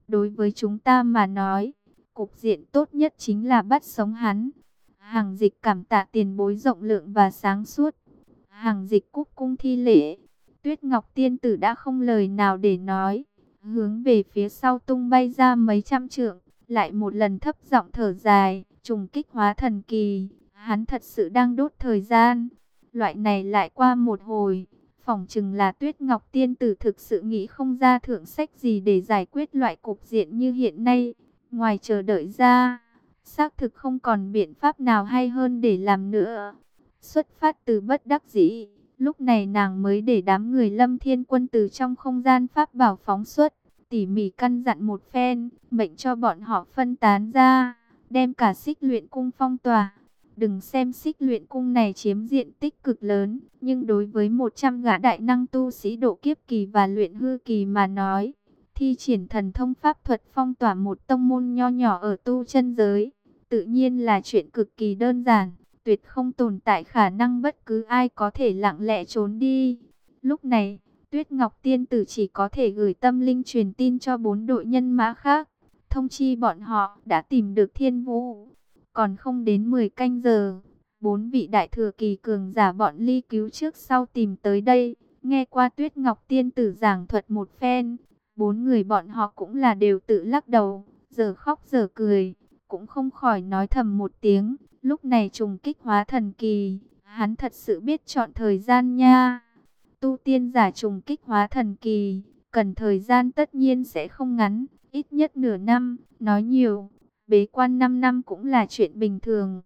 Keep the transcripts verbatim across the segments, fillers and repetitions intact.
Đối với chúng ta mà nói, cục diện tốt nhất chính là bắt sống hắn. Hàng Dịch cảm tạ tiền bối rộng lượng và sáng suốt. Hàng Dịch cúc cung thi lễ. Tuyết Ngọc Tiên Tử đã không lời nào để nói, hướng về phía sau tung bay ra mấy trăm trượng, lại một lần thấp giọng thở dài, trùng kích hóa thần kỳ, hắn thật sự đang đốt thời gian. Loại này lại qua một hồi, phỏng chừng là Tuyết Ngọc Tiên Tử thực sự nghĩ không ra thượng sách gì để giải quyết loại cục diện như hiện nay. Ngoài chờ đợi ra, xác thực không còn biện pháp nào hay hơn để làm nữa. Xuất phát từ bất đắc dĩ, lúc này nàng mới để đám người Lâm Thiên Quân từ trong không gian pháp bảo phóng xuất, tỉ mỉ căn dặn một phen, mệnh cho bọn họ phân tán ra, đem cả Xích Luyện Cung phong tỏa. Đừng xem Xích Luyện Cung này chiếm diện tích cực lớn, nhưng đối với một trăm gã đại năng tu sĩ độ kiếp kỳ và luyện hư kỳ mà nói, thi triển thần thông pháp thuật phong tỏa một tông môn nho nhỏ ở tu chân giới, tự nhiên là chuyện cực kỳ đơn giản, tuyệt không tồn tại khả năng bất cứ ai có thể lặng lẽ trốn đi. Lúc này, Tuyết Ngọc Tiên Tử chỉ có thể gửi tâm linh truyền tin cho bốn đội nhân mã khác, thông chi bọn họ đã tìm được Thiên Vũ. Còn không đến mười canh giờ, bốn vị đại thừa kỳ cường giả bọn Ly Cứu trước sau tìm tới đây, nghe qua Tuyết Ngọc Tiên Tử giảng thuật một phen, bốn người bọn họ cũng là đều tự lắc đầu, giờ khóc giờ cười, cũng không khỏi nói thầm một tiếng, lúc này trùng kích hóa thần kỳ, hắn thật sự biết chọn thời gian nha. Tu tiên giả trùng kích hóa thần kỳ, cần thời gian tất nhiên sẽ không ngắn, ít nhất nửa năm, nói nhiều, bế quan năm năm cũng là chuyện bình thường.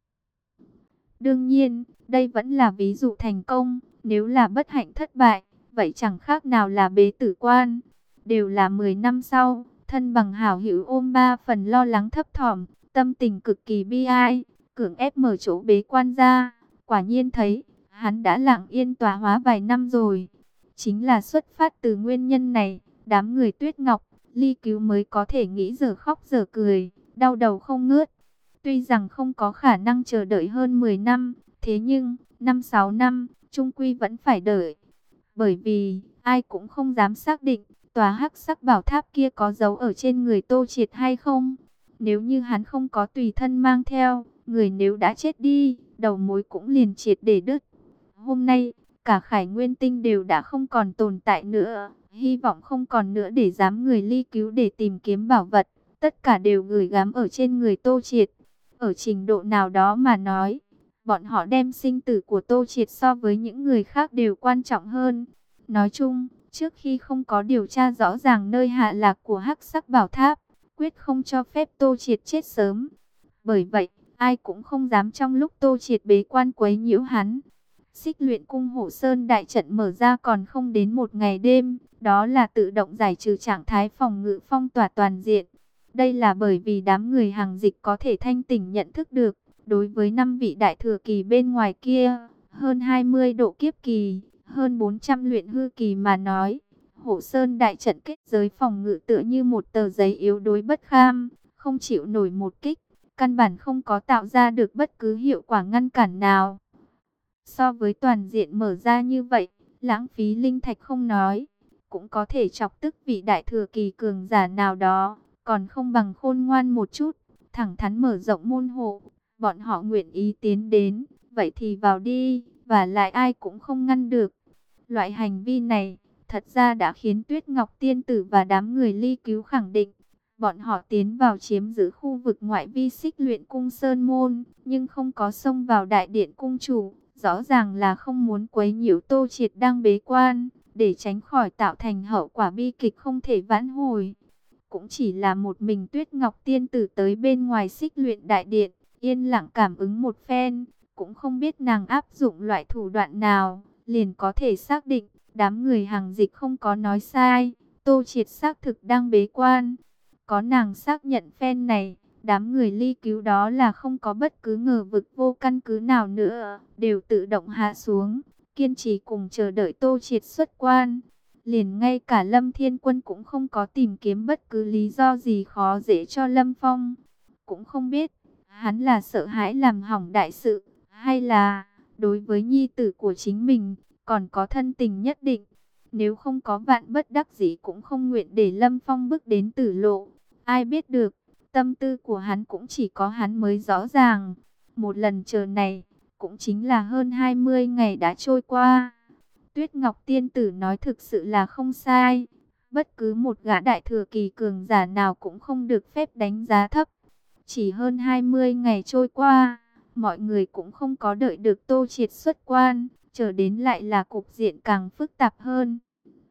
Đương nhiên, đây vẫn là ví dụ thành công, nếu là bất hạnh thất bại, vậy chẳng khác nào là bế tử quan. Đều là mười năm sau, thân bằng hảo hữu ôm ba phần lo lắng thấp thỏm, tâm tình cực kỳ bi ai, cưỡng ép mở chỗ bế quan ra, quả nhiên thấy, hắn đã lặng yên tọa hóa vài năm rồi. Chính là xuất phát từ nguyên nhân này, đám người Tuyết Ngọc, Ly Cứu mới có thể nghĩ giờ khóc giờ cười, đau đầu không ngớt. Tuy rằng không có khả năng chờ đợi hơn mười năm, thế nhưng, năm sáu năm, chung quy vẫn phải đợi. Bởi vì, ai cũng không dám xác định, tòa hắc sắc bảo tháp kia có giấu ở trên người Tô Triệt hay không. Nếu như hắn không có tùy thân mang theo, người nếu đã chết đi, đầu mối cũng liền triệt để đứt. Hôm nay, cả Khải Nguyên Tinh đều đã không còn tồn tại nữa, hy vọng không còn nữa để dám người Ly Cứu để tìm kiếm bảo vật, tất cả đều gửi gắm ở trên người Tô Triệt. Ở trình độ nào đó mà nói, bọn họ đem sinh tử của Tô Triệt so với những người khác đều quan trọng hơn. Nói chung, trước khi không có điều tra rõ ràng nơi hạ lạc của hắc sắc bảo tháp, quyết không cho phép Tô Triệt chết sớm. Bởi vậy, ai cũng không dám trong lúc Tô Triệt bế quan quấy nhiễu hắn. Xích Luyện Cung Hổ Sơn đại trận mở ra còn không đến một ngày đêm, đó là tự động giải trừ trạng thái phòng ngự phong tỏa toàn diện. Đây là bởi vì đám người Hàng Dịch có thể thanh tỉnh nhận thức được, đối với năm vị đại thừa kỳ bên ngoài kia, hơn hai mươi độ kiếp kỳ, hơn bốn trăm luyện hư kỳ mà nói, Hổ Sơn đại trận kết giới phòng ngự tựa như một tờ giấy yếu đuối bất kham, không chịu nổi một kích, căn bản không có tạo ra được bất cứ hiệu quả ngăn cản nào. So với toàn diện mở ra như vậy, lãng phí linh thạch không nói, cũng có thể chọc tức vị đại thừa kỳ cường giả nào đó, còn không bằng khôn ngoan một chút, thẳng thắn mở rộng môn hộ, bọn họ nguyện ý tiến đến, vậy thì vào đi, và lại ai cũng không ngăn được. Loại hành vi này, thật ra đã khiến Tuyết Ngọc Tiên Tử và đám người Ly Cứu khẳng định, bọn họ tiến vào chiếm giữ khu vực ngoại vi Xích Luyện Cung Sơn Môn, nhưng không có xông vào đại điện cung chủ, rõ ràng là không muốn quấy nhiễu Tô Triệt đang bế quan, để tránh khỏi tạo thành hậu quả bi kịch không thể vãn hồi. Cũng chỉ là một mình Tuyết Ngọc Tiên Tử tới bên ngoài Xích Luyện đại điện, yên lặng cảm ứng một phen, cũng không biết nàng áp dụng loại thủ đoạn nào, liền có thể xác định, đám người Hàng Dịch không có nói sai, Tô Triệt xác thực đang bế quan. Có nàng xác nhận phen này, đám người Ly Cứu đó là không có bất cứ ngờ vực vô căn cứ nào nữa, đều tự động hạ xuống, kiên trì cùng chờ đợi Tô Triệt xuất quan. Liền ngay cả Lâm Thiên Quân cũng không có tìm kiếm bất cứ lý do gì khó dễ cho Lâm Phong. Cũng không biết, hắn là sợ hãi làm hỏng đại sự, hay là đối với nhi tử của chính mình, còn có thân tình nhất định. Nếu không có vạn bất đắc dĩ cũng không nguyện để Lâm Phong bước đến tử lộ. Ai biết được, tâm tư của hắn cũng chỉ có hắn mới rõ ràng. Một lần chờ này, cũng chính là hơn hai mươi ngày đã trôi qua. Tuyết Ngọc Tiên Tử nói thực sự là không sai. Bất cứ một gã đại thừa kỳ cường giả nào cũng không được phép đánh giá thấp. Chỉ hơn hai mươi ngày trôi qua, mọi người cũng không có đợi được Tô Triệt xuất quan, chờ đến lại là cục diện càng phức tạp hơn.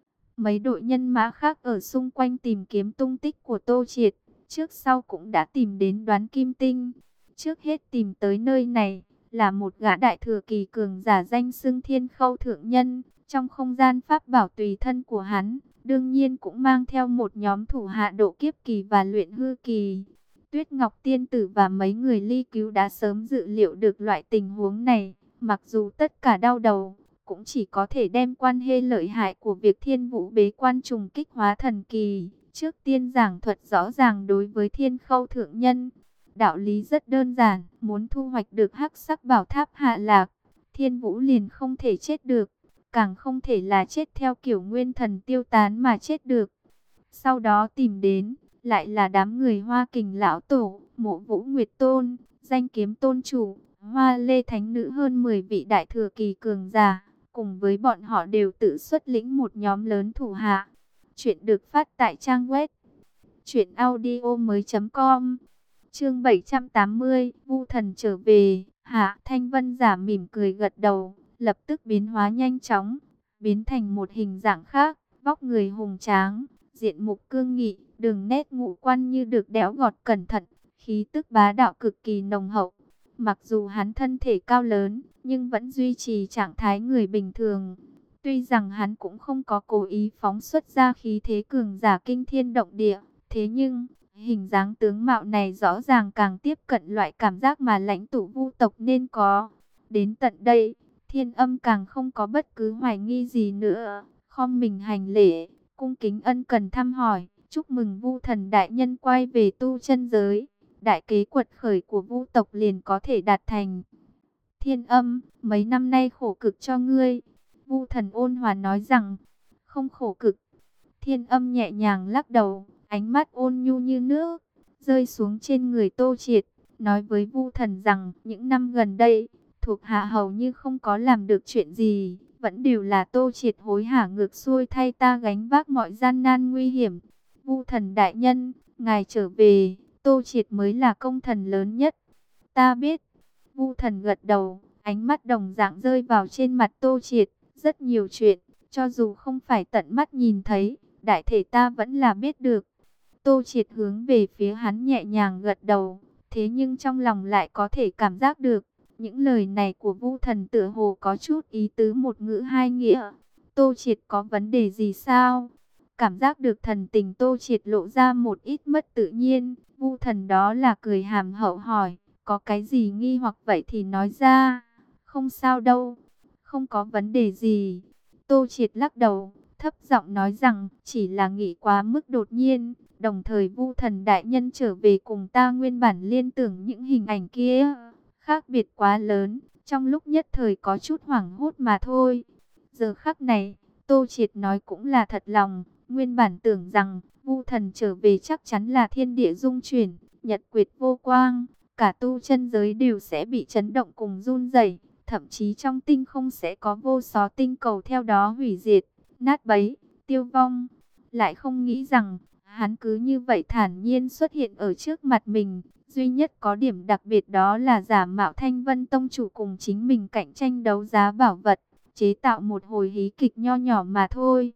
Mấy đội nhân mã khác ở xung quanh tìm kiếm tung tích của Tô Triệt, trước sau cũng đã tìm đến Đoán Kim Tinh. Trước hết tìm tới nơi này là một gã đại thừa kỳ cường giả danh xưng Thiên Khâu Thượng Nhân. Trong không gian pháp bảo tùy thân của hắn, đương nhiên cũng mang theo một nhóm thủ hạ độ kiếp kỳ và luyện hư kỳ. Tuyết Ngọc Tiên Tử và mấy người ly cứu đã sớm dự liệu được loại tình huống này, mặc dù tất cả đau đầu, cũng chỉ có thể đem quan hệ lợi hại của việc Thiên Vũ bế quan trùng kích hóa thần kỳ, trước tiên giảng thuật rõ ràng đối với Thiên Khâu Thượng Nhân. Đạo lý rất đơn giản, muốn thu hoạch được hắc sắc bảo tháp hạ lạc, Thiên Vũ liền không thể chết được, càng không thể là chết theo kiểu nguyên thần tiêu tán mà chết được. Sau đó tìm đến, lại là đám người Hoa Kình Lão Tổ, Mộ Vũ Nguyệt Tôn, Danh Kiếm Tôn Chủ, Hoa Lê Thánh Nữ hơn mười vị đại thừa kỳ cường giả, cùng với bọn họ đều tự xuất lĩnh một nhóm lớn thủ hạ. Chuyện được phát tại trang web truyện audio mới chấm com. Chương bảy trăm tám mươi, Vu Thần trở về. Hạ Thanh Vân giả mỉm cười gật đầu, lập tức biến hóa nhanh chóng, biến thành một hình dạng khác, vóc người hùng tráng, diện mục cương nghị, đường nét ngũ quan như được đẽo gọt cẩn thận, khí tức bá đạo cực kỳ nồng hậu. Mặc dù hắn thân thể cao lớn, nhưng vẫn duy trì trạng thái người bình thường. Tuy rằng hắn cũng không có cố ý phóng xuất ra khí thế cường giả kinh thiên động địa, thế nhưng hình dáng tướng mạo này rõ ràng càng tiếp cận loại cảm giác mà lãnh tụ Vu tộc nên có. Đến tận đây, Thiên Âm càng không có bất cứ hoài nghi gì nữa, khom mình hành lễ, cung kính ân cần thăm hỏi, chúc mừng Vu Thần đại nhân quay về tu chân giới, đại kế quật khởi của Vu tộc liền có thể đạt thành. Thiên Âm, mấy năm nay khổ cực cho ngươi. Vu Thần ôn hòa nói rằng, không khổ cực. Thiên Âm nhẹ nhàng lắc đầu, ánh mắt ôn nhu như nước, rơi xuống trên người Tô Triệt, nói với Vu Thần rằng, những năm gần đây, thuộc hạ hầu như không có làm được chuyện gì, vẫn đều là Tô Triệt hối hả ngược xuôi thay ta gánh vác mọi gian nan nguy hiểm. Vu Thần đại nhân, ngài trở về, Tô Triệt mới là công thần lớn nhất. Ta biết. Vu Thần gật đầu, ánh mắt đồng dạng rơi vào trên mặt Tô Triệt, rất nhiều chuyện, cho dù không phải tận mắt nhìn thấy, đại thể ta vẫn là biết được. Tô Triệt hướng về phía hắn nhẹ nhàng gật đầu, thế nhưng trong lòng lại có thể cảm giác được, những lời này của Vu Thần tựa hồ có chút ý tứ một ngữ hai nghĩa. Tô Triệt có vấn đề gì sao? Cảm giác được thần tình Tô Triệt lộ ra một ít mất tự nhiên, Vu Thần đó là cười hàm hậu hỏi, có cái gì nghi hoặc vậy thì nói ra. Không sao đâu, không có vấn đề gì. Tô Triệt lắc đầu, thấp giọng nói rằng, chỉ là nghĩ quá mức đột nhiên, đồng thời Vu Thần đại nhân trở về cùng ta nguyên bản liên tưởng những hình ảnh kia, khác biệt quá lớn, trong lúc nhất thời có chút hoảng hốt mà thôi. Giờ khắc này, Tô Triệt nói cũng là thật lòng, nguyên bản tưởng rằng Vu Thần trở về chắc chắn là thiên địa dung chuyển, nhật nguyệt vô quang, cả tu chân giới đều sẽ bị chấn động cùng run rẩy, thậm chí trong tinh không sẽ có vô số tinh cầu theo đó hủy diệt, nát bấy, tiêu vong. Lại không nghĩ rằng, hắn cứ như vậy thản nhiên xuất hiện ở trước mặt mình. Duy nhất có điểm đặc biệt đó là giả mạo Thanh Vân Tông chủ cùng chính mình cạnh tranh đấu giá bảo vật, chế tạo một hồi hí kịch nho nhỏ mà thôi.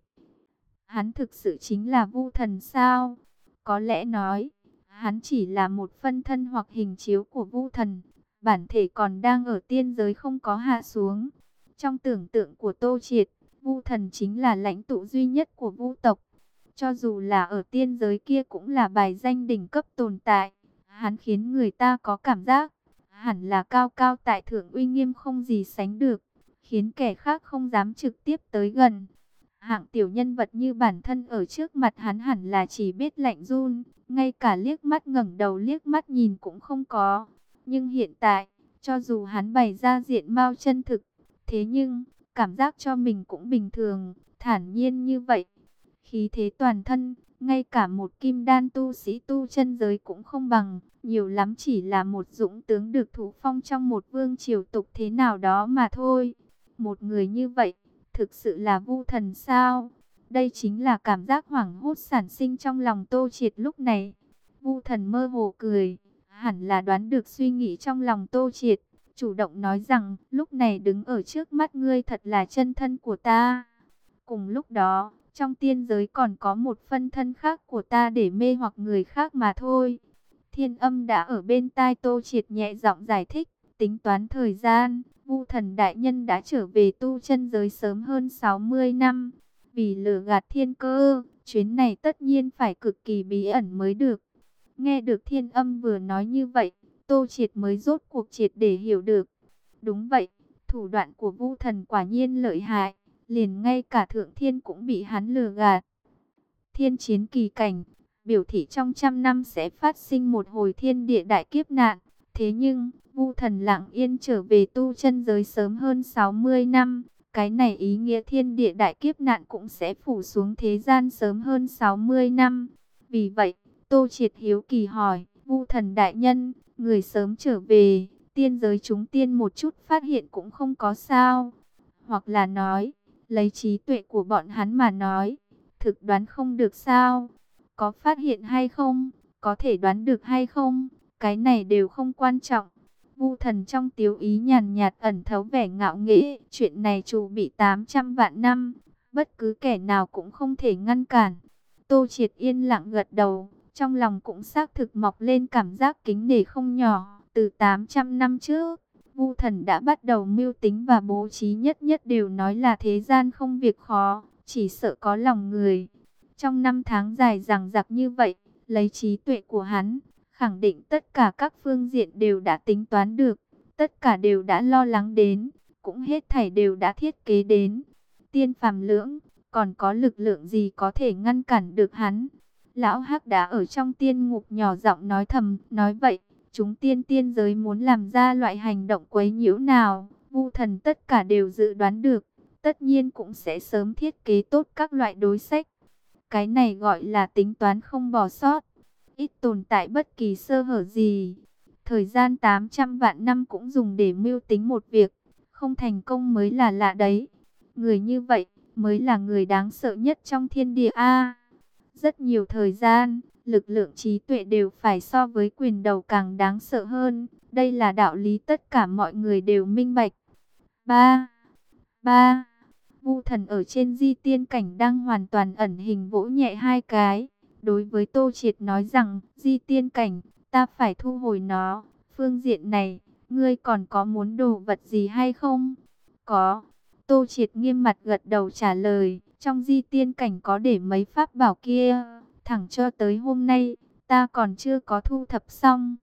Hắn thực sự chính là Vu Thần sao? Có lẽ nói, hắn chỉ là một phân thân hoặc hình chiếu của Vu Thần, bản thể còn đang ở tiên giới không có hạ xuống. Trong tưởng tượng của Tô Triệt, Vu Thần chính là lãnh tụ duy nhất của Vu tộc. Cho dù là ở tiên giới kia cũng là bài danh đỉnh cấp tồn tại. Hắn khiến người ta có cảm giác, hẳn là cao cao tại thượng uy nghiêm không gì sánh được, khiến kẻ khác không dám trực tiếp tới gần. Hạng tiểu nhân vật như bản thân ở trước mặt hắn hẳn là chỉ biết lạnh run, ngay cả liếc mắt ngẩng đầu liếc mắt nhìn cũng không có. Nhưng hiện tại, cho dù hắn bày ra diện mạo chân thực, thế nhưng, cảm giác cho mình cũng bình thường, thản nhiên như vậy, khí thế toàn thân, ngay cả một kim đan tu sĩ tu chân giới cũng không bằng, nhiều lắm chỉ là một dũng tướng được thụ phong trong một vương triều tục thế nào đó mà thôi. Một người như vậy, thực sự là Vu Thần sao? Đây chính là cảm giác hoảng hốt sản sinh trong lòng Tô Triệt lúc này. Vu Thần mơ hồ cười, hẳn là đoán được suy nghĩ trong lòng Tô Triệt, chủ động nói rằng, lúc này đứng ở trước mắt ngươi thật là chân thân của ta. Cùng lúc đó, trong tiên giới còn có một phân thân khác của ta để mê hoặc người khác mà thôi. Thiên Âm đã ở bên tai Tô Triệt nhẹ giọng giải thích, tính toán thời gian, Vu Thần đại nhân đã trở về tu chân giới sớm hơn sáu mươi năm. Vì lừa gạt thiên cơ, chuyến này tất nhiên phải cực kỳ bí ẩn mới được. Nghe được Thiên Âm vừa nói như vậy, Tô Triệt mới rốt cuộc triệt để hiểu được. Đúng vậy, thủ đoạn của Vu Thần quả nhiên lợi hại, liền ngay cả Thượng Thiên cũng bị hắn lừa gạt. Thiên chiến kỳ cảnh, biểu thị trong trăm năm sẽ phát sinh một hồi thiên địa đại kiếp nạn. Thế nhưng, Vu Thần lặng yên trở về tu chân giới sớm hơn sáu mươi năm. Cái này ý nghĩa thiên địa đại kiếp nạn cũng sẽ phủ xuống thế gian sớm hơn sáu mươi năm. Vì vậy, Tô Triệt hiếu kỳ hỏi, Vu Thần đại nhân, người sớm trở về, tiên giới chúng tiên một chút phát hiện cũng không có sao. Hoặc là nói, lấy trí tuệ của bọn hắn mà nói, thực đoán không được sao. Có phát hiện hay không, có thể đoán được hay không, cái này đều không quan trọng. Vu Thần trong tiếu ý nhàn nhạt ẩn thấu vẻ ngạo nghễ, chuyện này chủ bị tám trăm vạn năm, bất cứ kẻ nào cũng không thể ngăn cản. Tô Triệt yên lặng gật đầu, trong lòng cũng xác thực mọc lên cảm giác kính nể không nhỏ. Từ tám trăm năm trước, Vu Thần đã bắt đầu mưu tính và bố trí, nhất nhất đều nói là thế gian không việc khó, chỉ sợ có lòng người. Trong năm tháng dài dằng dặc như vậy, lấy trí tuệ của hắn, khẳng định tất cả các phương diện đều đã tính toán được, tất cả đều đã lo lắng đến, cũng hết thảy đều đã thiết kế đến. Tiên phàm lưỡng, còn có lực lượng gì có thể ngăn cản được hắn? Lão Hắc đã ở trong tiên ngục nhỏ giọng nói thầm, nói vậy, chúng tiên tiên giới muốn làm ra loại hành động quấy nhiễu nào, Vu Thần tất cả đều dự đoán được, tất nhiên cũng sẽ sớm thiết kế tốt các loại đối sách. Cái này gọi là tính toán không bỏ sót, ít tồn tại bất kỳ sơ hở gì. Thời gian tám trăm vạn năm cũng dùng để mưu tính một việc, không thành công mới là lạ đấy. Người như vậy mới là người đáng sợ nhất trong thiên địa a. Rất nhiều thời gian, lực lượng trí tuệ đều phải so với quyền đầu càng đáng sợ hơn. Đây là đạo lý tất cả mọi người đều minh bạch. Ba, ba. Vu Thần ở trên di tiên cảnh đang hoàn toàn ẩn hình vỗ nhẹ hai cái. Đối với Tô Triệt nói rằng, di tiên cảnh, ta phải thu hồi nó. Phương diện này, ngươi còn có muốn đồ vật gì hay không? Có. Tô Triệt nghiêm mặt gật đầu trả lời, trong di tiên cảnh có để mấy pháp bảo kia. Thẳng cho tới hôm nay, ta còn chưa có thu thập xong.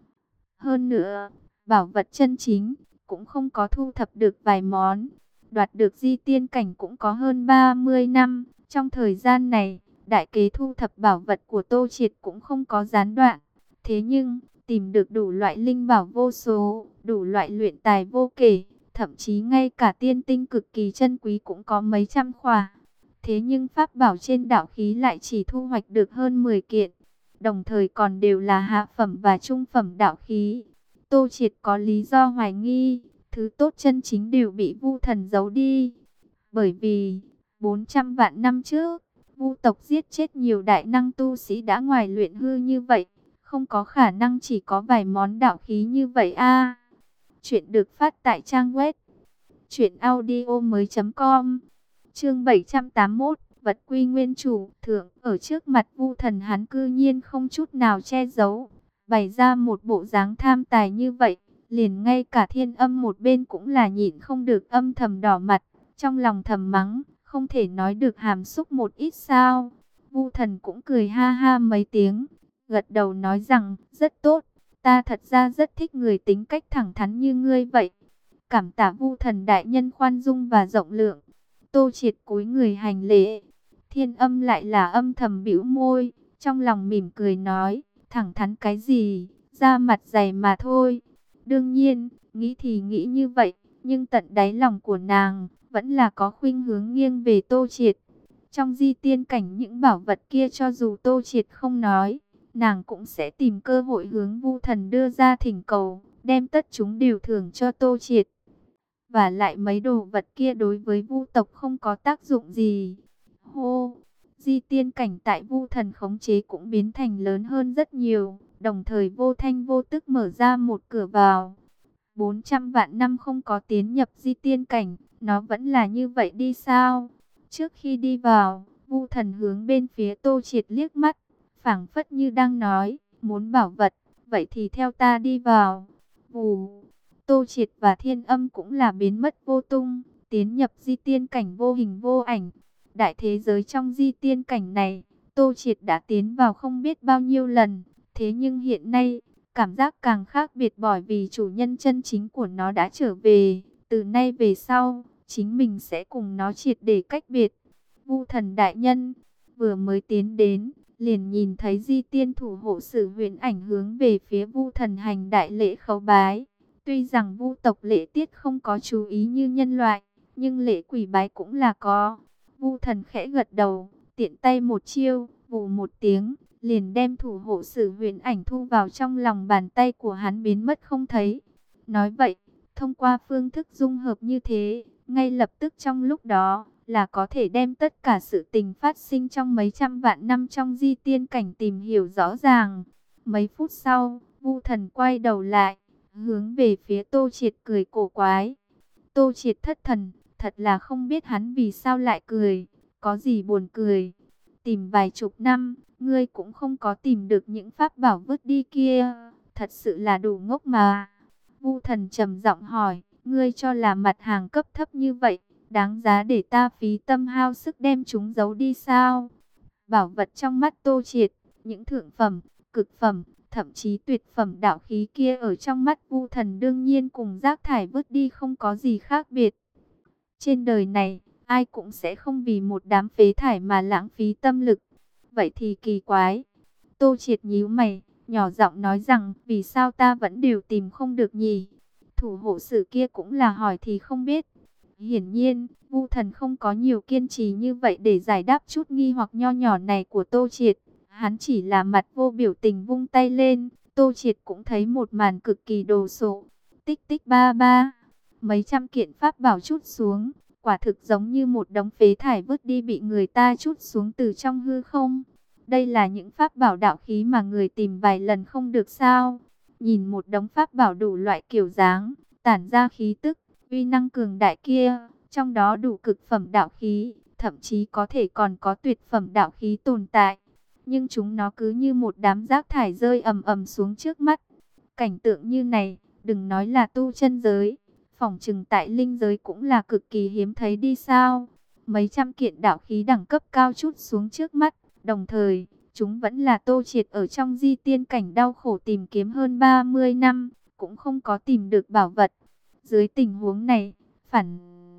Hơn nữa, bảo vật chân chính, cũng không có thu thập được vài món. Đoạt được di tiên cảnh cũng có hơn ba mươi năm. Trong thời gian này, đại kế thu thập bảo vật của Tô Triệt cũng không có gián đoạn. Thế nhưng, tìm được đủ loại linh bảo vô số, đủ loại luyện tài vô kể, thậm chí ngay cả tiên tinh cực kỳ chân quý cũng có mấy trăm khỏa. Thế nhưng pháp bảo trên đạo khí lại chỉ thu hoạch được hơn mười kiện, đồng thời còn đều là hạ phẩm và trung phẩm đạo khí. Tô Triệt có lý do hoài nghi, thứ tốt chân chính đều bị Vu Thần giấu đi. Bởi vì, bốn trăm vạn năm trước, Vu tộc giết chết nhiều đại năng tu sĩ đã ngoài luyện hư như vậy, không có khả năng chỉ có vài món đạo khí như vậy a. Chuyện được phát tại trang web truyện audio mới chấm com. Chương bảy trăm tám mươi mốt, vật quy nguyên chủ. Thượng, ở trước mặt Vu Thần hắn cư nhiên không chút nào che giấu, bày ra một bộ dáng tham tài như vậy, liền ngay cả Thiên Âm một bên cũng là nhịn không được âm thầm đỏ mặt, trong lòng thầm mắng, không thể nói được hàm xúc một ít sao? Vu Thần cũng cười ha ha mấy tiếng, gật đầu nói rằng, rất tốt, ta thật ra rất thích người tính cách thẳng thắn như ngươi vậy. Cảm tạ Vu Thần đại nhân khoan dung và rộng lượng. Tô Triệt cúi người hành lễ. Thiên Âm lại là âm thầm bĩu môi, trong lòng mỉm cười nói, thẳng thắn cái gì, da mặt dày mà thôi. Đương nhiên, nghĩ thì nghĩ như vậy, nhưng tận đáy lòng của nàng, vẫn là có khuynh hướng nghiêng về Tô Triệt. Trong di tiên cảnh những bảo vật kia cho dù Tô Triệt không nói, nàng cũng sẽ tìm cơ hội hướng Vu Thần đưa ra thỉnh cầu, đem tất chúng đều thưởng cho Tô Triệt. Và lại mấy đồ vật kia đối với Vu tộc không có tác dụng gì. Hô, di tiên cảnh tại Vu Thần khống chế cũng biến thành lớn hơn rất nhiều, đồng thời vô thanh vô tức mở ra một cửa vào. bốn trăm vạn năm không có tiến nhập di tiên cảnh, nó vẫn là như vậy đi sao? Trước khi đi vào, Vu Thần hướng bên phía Tô Triệt liếc mắt, phảng phất như đang nói, muốn bảo vật, vậy thì theo ta đi vào. Vù, Tô Triệt và Thiên Âm cũng là biến mất vô tung, tiến nhập di tiên cảnh vô hình vô ảnh. Đại thế giới trong di tiên cảnh này, Tô Triệt đã tiến vào không biết bao nhiêu lần, thế nhưng hiện nay, cảm giác càng khác biệt bởi vì chủ nhân chân chính của nó đã trở về. Từ nay về sau, chính mình sẽ cùng nó triệt để cách biệt. Vu Thần đại nhân vừa mới tiến đến, liền nhìn thấy di tiên thủ hộ sử Huyền Ảnh hướng về phía Vu Thần hành đại lễ khấu bái. Tuy rằng Vu tộc lễ tiết không có chú ý như nhân loại, nhưng lễ quỳ bái cũng là có. Vu Thần khẽ gật đầu, tiện tay một chiêu, vù một tiếng, liền đem thủ hộ sử Huyền Ảnh thu vào trong lòng bàn tay của hắn biến mất không thấy. Nói vậy, thông qua phương thức dung hợp như thế, ngay lập tức trong lúc đó là có thể đem tất cả sự tình phát sinh trong mấy trăm vạn năm trong di tiên cảnh tìm hiểu rõ ràng. Mấy phút sau, Vu Thần quay đầu lại, hướng về phía Tô Triệt cười cổ quái. Tô Triệt thất thần, thật là không biết hắn vì sao lại cười, có gì buồn cười. Tìm vài chục năm, ngươi cũng không có tìm được những pháp bảo vứt đi kia, thật sự là đủ ngốc mà. Vu Thần trầm giọng hỏi, ngươi cho là mặt hàng cấp thấp như vậy, đáng giá để ta phí tâm hao sức đem chúng giấu đi sao? Bảo vật trong mắt Tô Triệt, những thượng phẩm, cực phẩm, thậm chí tuyệt phẩm đạo khí kia ở trong mắt Vu Thần đương nhiên cùng rác thải vứt đi không có gì khác biệt. Trên đời này, ai cũng sẽ không vì một đám phế thải mà lãng phí tâm lực. Vậy thì kỳ quái. Tô Triệt nhíu mày, nhỏ giọng nói rằng, vì sao ta vẫn đều tìm không được nhỉ? Thủ hộ sử kia cũng là hỏi thì không biết. Hiển nhiên, Vu Thần không có nhiều kiên trì như vậy để giải đáp chút nghi hoặc nho nhỏ này của Tô Triệt. Hắn chỉ là mặt vô biểu tình vung tay lên, Tô Triệt cũng thấy một màn cực kỳ đồ sộ. Tích tích ba ba, mấy trăm kiện pháp bảo chút xuống, quả thực giống như một đống phế thải vứt đi bị người ta chút xuống từ trong hư không. Đây là những pháp bảo đạo khí mà người tìm vài lần không được sao? Nhìn một đống pháp bảo đủ loại kiểu dáng, tản ra khí tức, uy năng cường đại kia, trong đó đủ cực phẩm đạo khí, thậm chí có thể còn có tuyệt phẩm đạo khí tồn tại. Nhưng chúng nó cứ như một đám rác thải rơi ầm ầm xuống trước mắt. Cảnh tượng như này, đừng nói là tu chân giới, phỏng chừng tại linh giới cũng là cực kỳ hiếm thấy đi sao. Mấy trăm kiện đạo khí đẳng cấp cao chút xuống trước mắt, đồng thời, chúng vẫn là Tô Triệt ở trong di tiên cảnh đau khổ tìm kiếm hơn ba mươi năm, cũng không có tìm được bảo vật. Dưới tình huống này, phản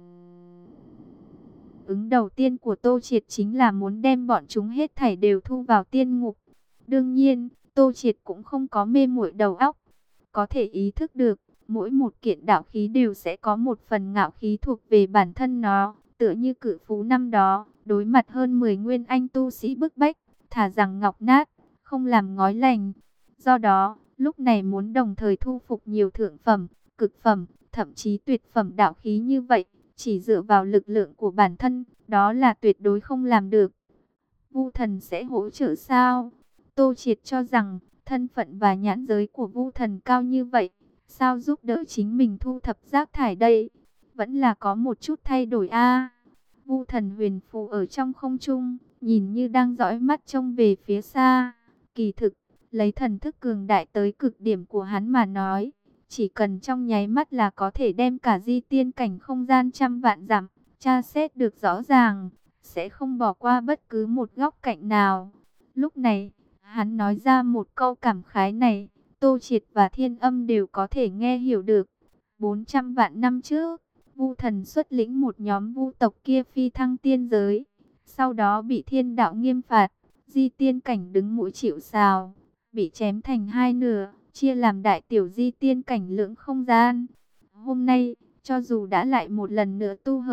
ứng đầu tiên của Tô Triệt chính là muốn đem bọn chúng hết thảy đều thu vào tiên ngục. Đương nhiên, Tô Triệt cũng không có mê muội đầu óc, có thể ý thức được, mỗi một kiện đạo khí đều sẽ có một phần ngạo khí thuộc về bản thân nó, tựa như cự phú năm đó, đối mặt hơn mười nguyên anh tu sĩ bức bách, thà rằng ngọc nát, không làm ngói lành. Do đó, lúc này muốn đồng thời thu phục nhiều thượng phẩm, cực phẩm, thậm chí tuyệt phẩm đạo khí như vậy, chỉ dựa vào lực lượng của bản thân, đó là tuyệt đối không làm được. Vu Thần sẽ hỗ trợ sao? Tô Triệt cho rằng, thân phận và nhãn giới của Vu Thần cao như vậy, sao giúp đỡ chính mình thu thập rác thải đây? Vẫn là có một chút thay đổi a. Vu Thần huyền phù ở trong không trung, nhìn như đang dõi mắt trông về phía xa. Kỳ thực, lấy thần thức cường đại tới cực điểm của hắn mà nói, chỉ cần trong nháy mắt là có thể đem cả di tiên cảnh không gian trăm vạn dặm tra xét được rõ ràng, sẽ không bỏ qua bất cứ một góc cạnh nào. Lúc này, hắn nói ra một câu cảm khái này, Tô Triệt và Thiên Âm đều có thể nghe hiểu được. bốn trăm vạn năm trước, Vu Thần xuất lĩnh một nhóm vu tộc kia phi thăng tiên giới, sau đó bị thiên đạo nghiêm phạt, di tiên cảnh đứng mũi chịu sào, bị chém thành hai nửa, chia làm đại tiểu di tiên cảnh lưỡng không gian. Hôm nay, cho dù đã lại một lần nữa tu hợp,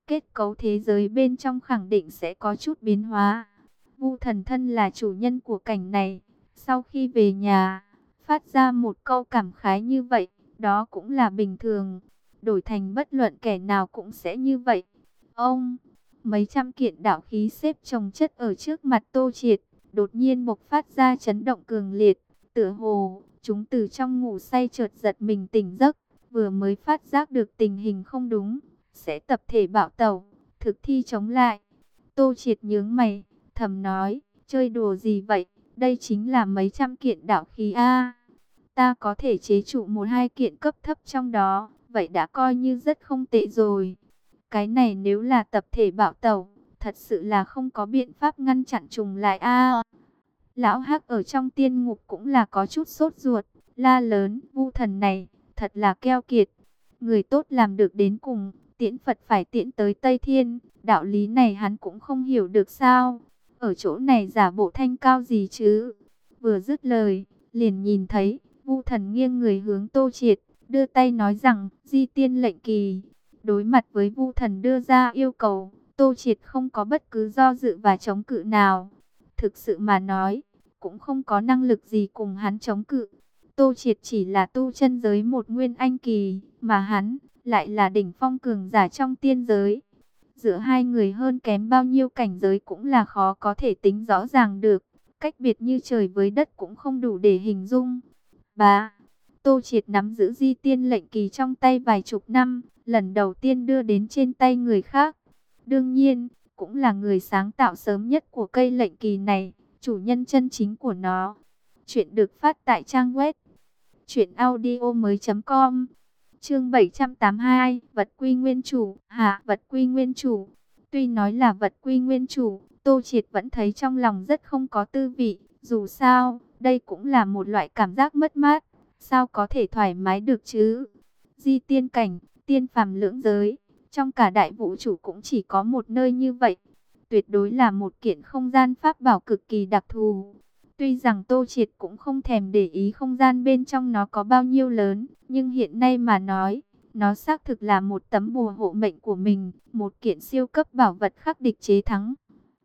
kết cấu thế giới bên trong khẳng định sẽ có chút biến hóa. Vu Thần thân là chủ nhân của cảnh này, sau khi về nhà, phát ra một câu cảm khái như vậy, đó cũng là bình thường. Đổi thành bất luận kẻ nào cũng sẽ như vậy. Ông, mấy trăm kiện đạo khí xếp chồng chất ở trước mặt Tô Triệt, đột nhiên bộc phát ra chấn động cường liệt, tựa hồ chúng từ trong ngủ say chợt giật mình tỉnh giấc, vừa mới phát giác được tình hình không đúng, sẽ tập thể bạo tẩu, thực thi chống lại. Tô Triệt nhướng mày, thầm nói, chơi đùa gì vậy, đây chính là mấy trăm kiện đạo khí a. Ta có thể chế trụ một hai kiện cấp thấp trong đó, vậy đã coi như rất không tệ rồi. Cái này nếu là tập thể bạo tẩu, thật sự là không có biện pháp ngăn chặn trùng lại a. Lão Hắc ở trong tiên ngục cũng là có chút sốt ruột, la lớn, Vu Thần này, thật là keo kiệt. Người tốt làm được đến cùng, tiễn Phật phải tiễn tới Tây Thiên, đạo lý này hắn cũng không hiểu được sao. Ở chỗ này giả bộ thanh cao gì chứ. Vừa dứt lời, liền nhìn thấy, Vu Thần nghiêng người hướng Tô Triệt, đưa tay nói rằng, di tiên lệnh kỳ. Đối mặt với Vu Thần đưa ra yêu cầu, Tô Triệt không có bất cứ do dự và chống cự nào. Thực sự mà nói, cũng không có năng lực gì cùng hắn chống cự. Tô Triệt chỉ là tu chân giới một nguyên anh kỳ, mà hắn lại là đỉnh phong cường giả trong tiên giới. Giữa hai người hơn kém bao nhiêu cảnh giới cũng là khó có thể tính rõ ràng được. Cách biệt như trời với đất cũng không đủ để hình dung. Ba, Tô Triệt nắm giữ di tiên lệnh kỳ trong tay vài chục năm, lần đầu tiên đưa đến trên tay người khác. Đương nhiên, cũng là người sáng tạo sớm nhất của cây lệnh kỳ này, chủ nhân chân chính của nó. Chuyện được phát tại trang web truyện audio mới chấm com. Chương bảy trăm tám mươi hai, vật quy nguyên chủ. Hạ, vật quy nguyên chủ. Tuy nói là vật quy nguyên chủ, Tô Triệt vẫn thấy trong lòng rất không có tư vị. Dù sao, đây cũng là một loại cảm giác mất mát. Sao có thể thoải mái được chứ? Di tiên cảnh, tiên phàm lưỡng giới, trong cả đại vũ trụ cũng chỉ có một nơi như vậy. Tuyệt đối là một kiện không gian pháp bảo cực kỳ đặc thù. Tuy rằng Tô Triệt cũng không thèm để ý không gian bên trong nó có bao nhiêu lớn, nhưng hiện nay mà nói, nó xác thực là một tấm bùa hộ mệnh của mình, một kiện siêu cấp bảo vật khắc địch chế thắng.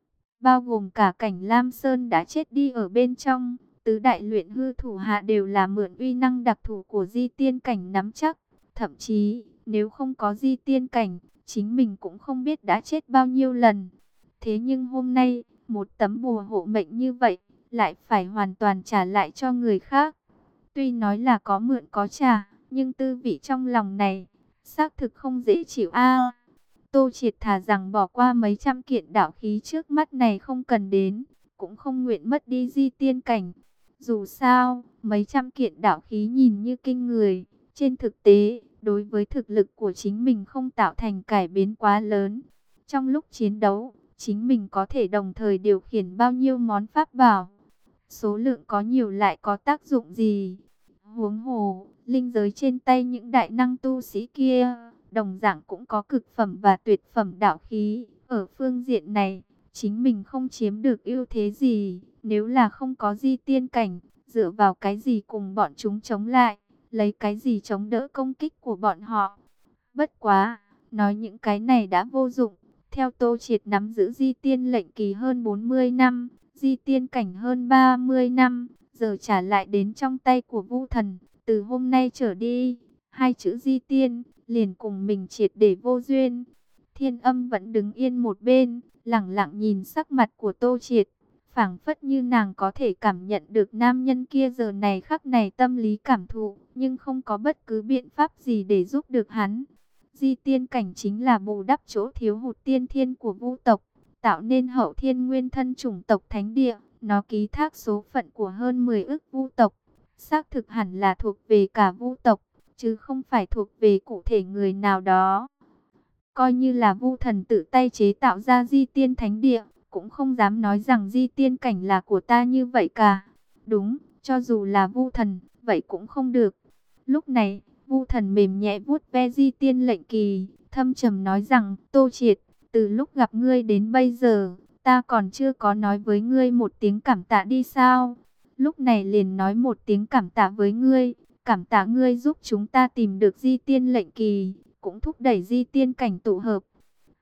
Bao gồm cả cảnh Lam Sơn đã chết đi ở bên trong, tứ đại luyện hư thủ hạ đều là mượn uy năng đặc thù của di tiên cảnh nắm chắc. Thậm chí, nếu không có di tiên cảnh, chính mình cũng không biết đã chết bao nhiêu lần. Thế nhưng hôm nay, một tấm bùa hộ mệnh như vậy, lại phải hoàn toàn trả lại cho người khác. Tuy nói là có mượn có trả, nhưng tư vị trong lòng này, xác thực không dễ chịu a. Tô Triệt thà rằng bỏ qua mấy trăm kiện đạo khí trước mắt này không cần đến, cũng không nguyện mất đi di tiên cảnh. Dù sao, mấy trăm kiện đạo khí nhìn như kinh người, trên thực tế, đối với thực lực của chính mình không tạo thành cải biến quá lớn. Trong lúc chiến đấu, chính mình có thể đồng thời điều khiển bao nhiêu món pháp bảo. Số lượng có nhiều lại có tác dụng gì? Huống hồ, linh giới trên tay những đại năng tu sĩ kia, đồng dạng cũng có cực phẩm và tuyệt phẩm đạo khí. Ở phương diện này, chính mình không chiếm được ưu thế gì. Nếu là không có di tiên cảnh, dựa vào cái gì cùng bọn chúng chống lại? Lấy cái gì chống đỡ công kích của bọn họ? Bất quá, nói những cái này đã vô dụng. Theo Tô Triệt nắm giữ di tiên lệnh kỳ hơn bốn mươi năm, di tiên cảnh hơn ba mươi năm, giờ trả lại đến trong tay của Vu Thần. Từ hôm nay trở đi, hai chữ di tiên liền cùng mình triệt để vô duyên. Thiên Âm vẫn đứng yên một bên, lẳng lặng nhìn sắc mặt của Tô Triệt, phảng phất như nàng có thể cảm nhận được nam nhân kia giờ này khắc này tâm lý cảm thụ, nhưng không có bất cứ biện pháp gì để giúp được hắn. Di tiên cảnh chính là bù đắp chỗ thiếu hụt tiên thiên của Vu tộc, tạo nên hậu thiên nguyên thân chủng tộc thánh địa. Nó ký thác số phận của hơn mười ức Vu tộc, xác thực hẳn là thuộc về cả Vu tộc, chứ không phải thuộc về cụ thể người nào đó. Coi như là Vu Thần tự tay chế tạo ra di tiên thánh địa, cũng không dám nói rằng di tiên cảnh là của ta như vậy cả. Đúng, cho dù là Vu Thần, vậy cũng không được. Lúc này, Vu Thần mềm nhẹ vuốt ve di tiên lệnh kỳ, thâm trầm nói rằng, Tô Triệt, từ lúc gặp ngươi đến bây giờ, ta còn chưa có nói với ngươi một tiếng cảm tạ đi sao? Lúc này liền nói một tiếng cảm tạ với ngươi, cảm tạ ngươi giúp chúng ta tìm được di tiên lệnh kỳ, cũng thúc đẩy di tiên cảnh tụ hợp.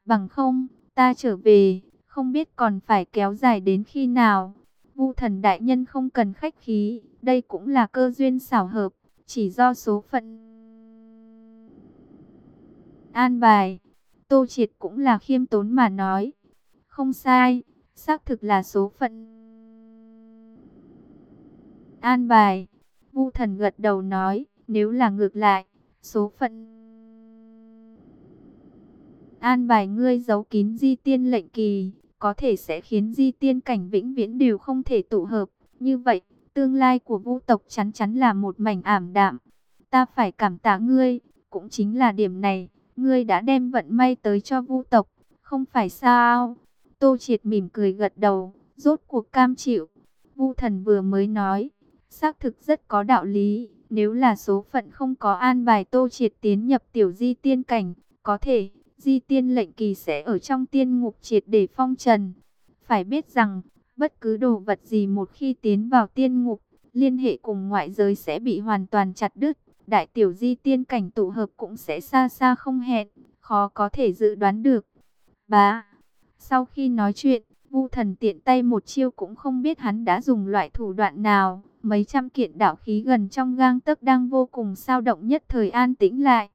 Bằng không, ta trở về, không biết còn phải kéo dài đến khi nào. Vu Thần đại nhân không cần khách khí, đây cũng là cơ duyên xảo hợp, chỉ do số phận an bài. Tô Triệt cũng là khiêm tốn mà nói. Không sai, xác thực là số phận an bài. Vu Thần gật đầu nói, nếu là ngược lại, số phận an bài ngươi giấu kín di tiên lệnh kỳ, có thể sẽ khiến di tiên cảnh vĩnh viễn đều không thể tụ hợp. Như vậy, tương lai của Vu tộc chắn chắn là một mảnh ảm đạm. Ta phải cảm tạ ngươi, cũng chính là điểm này, ngươi đã đem vận may tới cho Vu tộc, không phải sao? Tô Triệt mỉm cười gật đầu, rốt cuộc cam chịu. Vu Thần vừa mới nói, xác thực rất có đạo lý, nếu là số phận không có an bài Tô Triệt tiến nhập tiểu di tiên cảnh, có thể di tiên lệnh kỳ sẽ ở trong tiên ngục triệt để phong trần. Phải biết rằng, bất cứ đồ vật gì một khi tiến vào tiên ngục, liên hệ cùng ngoại giới sẽ bị hoàn toàn chặt đứt. Đại tiểu di tiên cảnh tụ hợp cũng sẽ xa xa không hẹn, khó có thể dự đoán được. Bá, sau khi nói chuyện, Vu Thần tiện tay một chiêu cũng không biết hắn đã dùng loại thủ đoạn nào. Mấy trăm kiện đạo khí gần trong gang tấc đang vô cùng sao động nhất thời an tĩnh lại.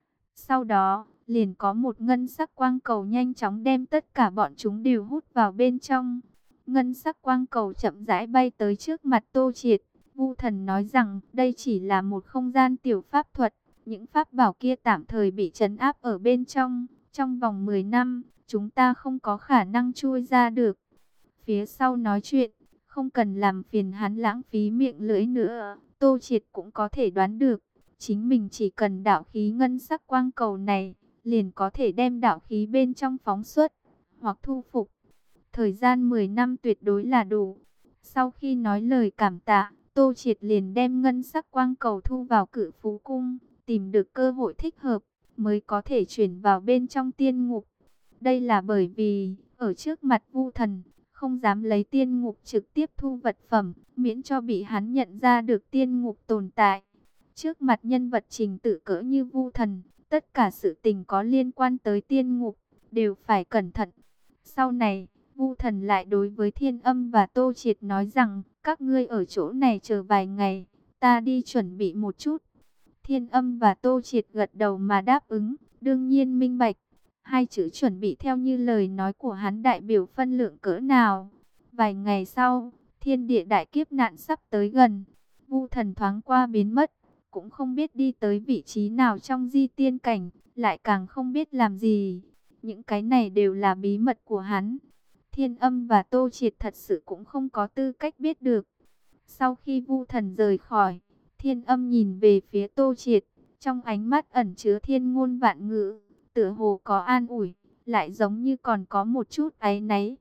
Sau đó, liền có một ngân sắc quang cầu nhanh chóng đem tất cả bọn chúng đều hút vào bên trong. Ngân sắc quang cầu chậm rãi bay tới trước mặt Tô Triệt. Vu Thần nói rằng đây chỉ là một không gian tiểu pháp thuật. Những pháp bảo kia tạm thời bị trấn áp ở bên trong. Trong vòng mười năm, chúng ta không có khả năng chui ra được. Phía sau nói chuyện, không cần làm phiền hắn lãng phí miệng lưỡi nữa. Tô Triệt cũng có thể đoán được. Chính mình chỉ cần đạo khí ngân sắc quang cầu này, liền có thể đem đạo khí bên trong phóng xuất, hoặc thu phục. Thời gian mười năm tuyệt đối là đủ. Sau khi nói lời cảm tạ, Tô Triệt liền đem ngân sắc quang cầu thu vào Cự Phú Cung, tìm được cơ hội thích hợp, mới có thể chuyển vào bên trong tiên ngục. Đây là bởi vì, ở trước mặt Vu Thần, không dám lấy tiên ngục trực tiếp thu vật phẩm, miễn cho bị hắn nhận ra được tiên ngục tồn tại. Trước mặt nhân vật trình tự cỡ như Vu Thần, tất cả sự tình có liên quan tới tiên ngục, đều phải cẩn thận. Sau này, Vu Thần lại đối với Thiên Âm và Tô Triệt nói rằng, các ngươi ở chỗ này chờ vài ngày, ta đi chuẩn bị một chút. Thiên Âm và Tô Triệt gật đầu mà đáp ứng, đương nhiên minh bạch. Hai chữ chuẩn bị theo như lời nói của hắn đại biểu phân lượng cỡ nào. Vài ngày sau, thiên địa đại kiếp nạn sắp tới gần. Vu Thần thoáng qua biến mất, cũng không biết đi tới vị trí nào trong di tiên cảnh, lại càng không biết làm gì. Những cái này đều là bí mật của hắn. Thiên Âm và Tô Triệt thật sự cũng không có tư cách biết được. Sau khi Vu Thần rời khỏi, Thiên Âm nhìn về phía Tô Triệt, trong ánh mắt ẩn chứa thiên ngôn vạn ngữ, tựa hồ có an ủi, lại giống như còn có một chút áy náy.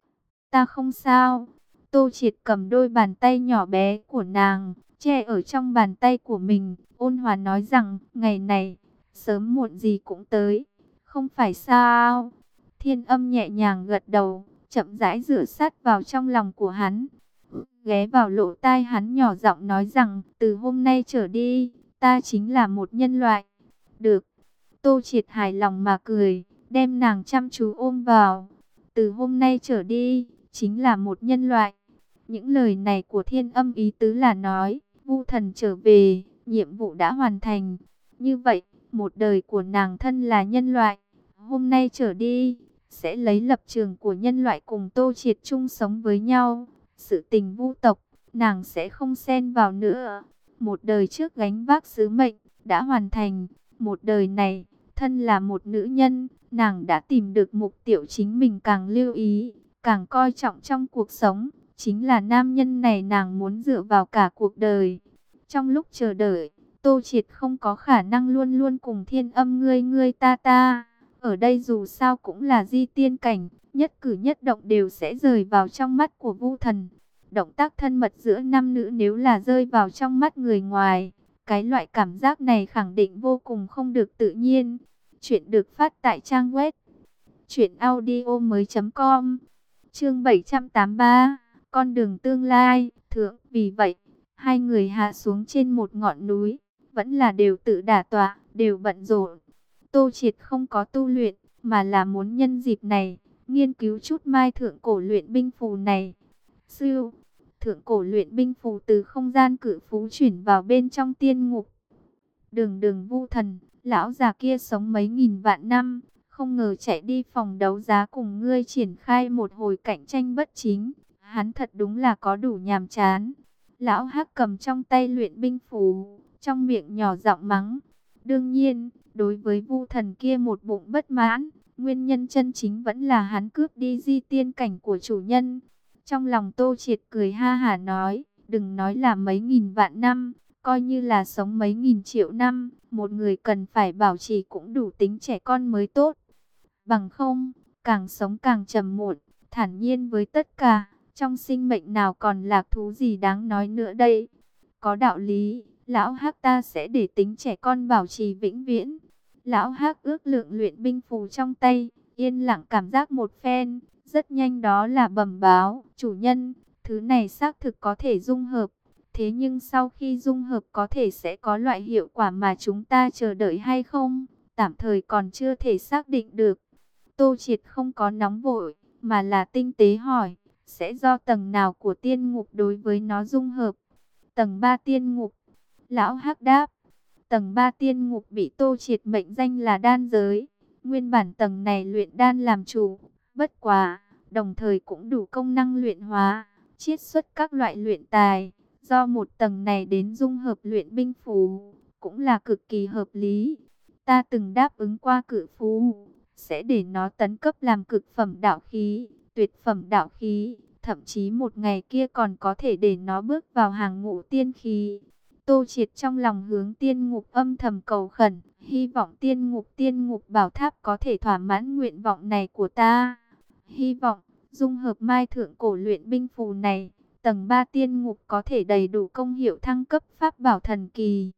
Ta không sao. Tô Triệt cầm đôi bàn tay nhỏ bé của nàng, che ở trong bàn tay của mình, ôn hòa nói rằng, ngày này, sớm muộn gì cũng tới, không phải sao? Thiên Âm nhẹ nhàng gật đầu, chậm rãi dựa sát vào trong lòng của hắn, ghé vào lỗ tai hắn nhỏ giọng nói rằng, từ hôm nay trở đi, ta chính là một nhân loại. Được. Tô Triệt hài lòng mà cười, đem nàng chăm chú ôm vào. Từ hôm nay trở đi, chính là một nhân loại. Những lời này của Thiên Âm ý tứ là nói, Vu Thần trở về, nhiệm vụ đã hoàn thành. Như vậy, một đời của nàng thân là nhân loại, hôm nay trở đi, sẽ lấy lập trường của nhân loại cùng Tô Triệt chung sống với nhau. Sự tình Vu tộc, nàng sẽ không xen vào nữa. Một đời trước gánh vác sứ mệnh, đã hoàn thành. Một đời này, thân là một nữ nhân, nàng đã tìm được mục tiêu chính mình càng lưu ý, càng coi trọng trong cuộc sống. Chính là nam nhân này nàng muốn dựa vào cả cuộc đời. Trong lúc chờ đợi, Tô Triệt không có khả năng luôn luôn cùng Thiên Âm ngươi ngươi ta ta. Ở đây dù sao cũng là di tiên cảnh, nhất cử nhất động đều sẽ rời vào trong mắt của Vu Thần. Động tác thân mật giữa nam nữ nếu là rơi vào trong mắt người ngoài, cái loại cảm giác này khẳng định vô cùng không được tự nhiên. Chuyện được phát tại trang web truyện audio mới chấm com. Chương bảy trăm tám mươi ba, con đường tương lai, thượng. Vì vậy, hai người hạ xuống trên một ngọn núi, vẫn là đều tự đả tọa, đều bận rộn. Tô Triệt không có tu luyện, mà là muốn nhân dịp này, nghiên cứu chút mai thượng cổ luyện binh phù này. Sư, thượng cổ luyện binh phù từ không gian cự phú chuyển vào bên trong tiên ngục. Đường đường vu thần, lão già kia sống mấy nghìn vạn năm, không ngờ chạy đi phòng đấu giá cùng ngươi triển khai một hồi cạnh tranh bất chính. Hắn thật đúng là có đủ nhàm chán. Lão Hắc cầm trong tay luyện binh phù, trong miệng nhỏ giọng mắng. Đương nhiên, đối với vu thần kia một bụng bất mãn, nguyên nhân chân chính vẫn là hắn cướp đi di tiên cảnh của chủ nhân. Trong lòng Tô Triệt cười ha hả nói, đừng nói là mấy nghìn vạn năm, coi như là sống mấy nghìn triệu năm, một người cần phải bảo trì cũng đủ tính trẻ con mới tốt. Bằng không, càng sống càng trầm muộn, thản nhiên với tất cả, trong sinh mệnh nào còn lạc thú gì đáng nói nữa đây. Có đạo lý, lão Hắc ta sẽ để tính trẻ con bảo trì vĩnh viễn. Lão Hắc ước lượng luyện binh phù trong tay, yên lặng cảm giác một phen, rất nhanh đó là bẩm báo, chủ nhân, thứ này xác thực có thể dung hợp. Thế nhưng sau khi dung hợp có thể sẽ có loại hiệu quả mà chúng ta chờ đợi hay không, tạm thời còn chưa thể xác định được. Tô Triệt không có nóng vội, mà là tinh tế hỏi, sẽ do tầng nào của tiên ngục đối với nó dung hợp? Tầng ba tiên ngục. Lão Hắc đáp, tầng ba tiên ngục bị Tô Triệt mệnh danh là đan giới. Nguyên bản tầng này luyện đan làm chủ, bất quá, đồng thời cũng đủ công năng luyện hóa, chiết xuất các loại luyện tài. Do một tầng này đến dung hợp luyện binh phù, cũng là cực kỳ hợp lý. Ta từng đáp ứng qua cự phú, sẽ để nó tấn cấp làm cực phẩm đạo khí, tuyệt phẩm đạo khí, thậm chí một ngày kia còn có thể để nó bước vào hàng ngũ tiên khí. Tô Triệt trong lòng hướng tiên ngục âm thầm cầu khẩn, hy vọng tiên ngục tiên ngục bảo tháp có thể thỏa mãn nguyện vọng này của ta. Hy vọng, dung hợp mai thượng cổ luyện binh phù này, tầng ba tiên ngục có thể đầy đủ công hiệu thăng cấp pháp bảo thần kỳ.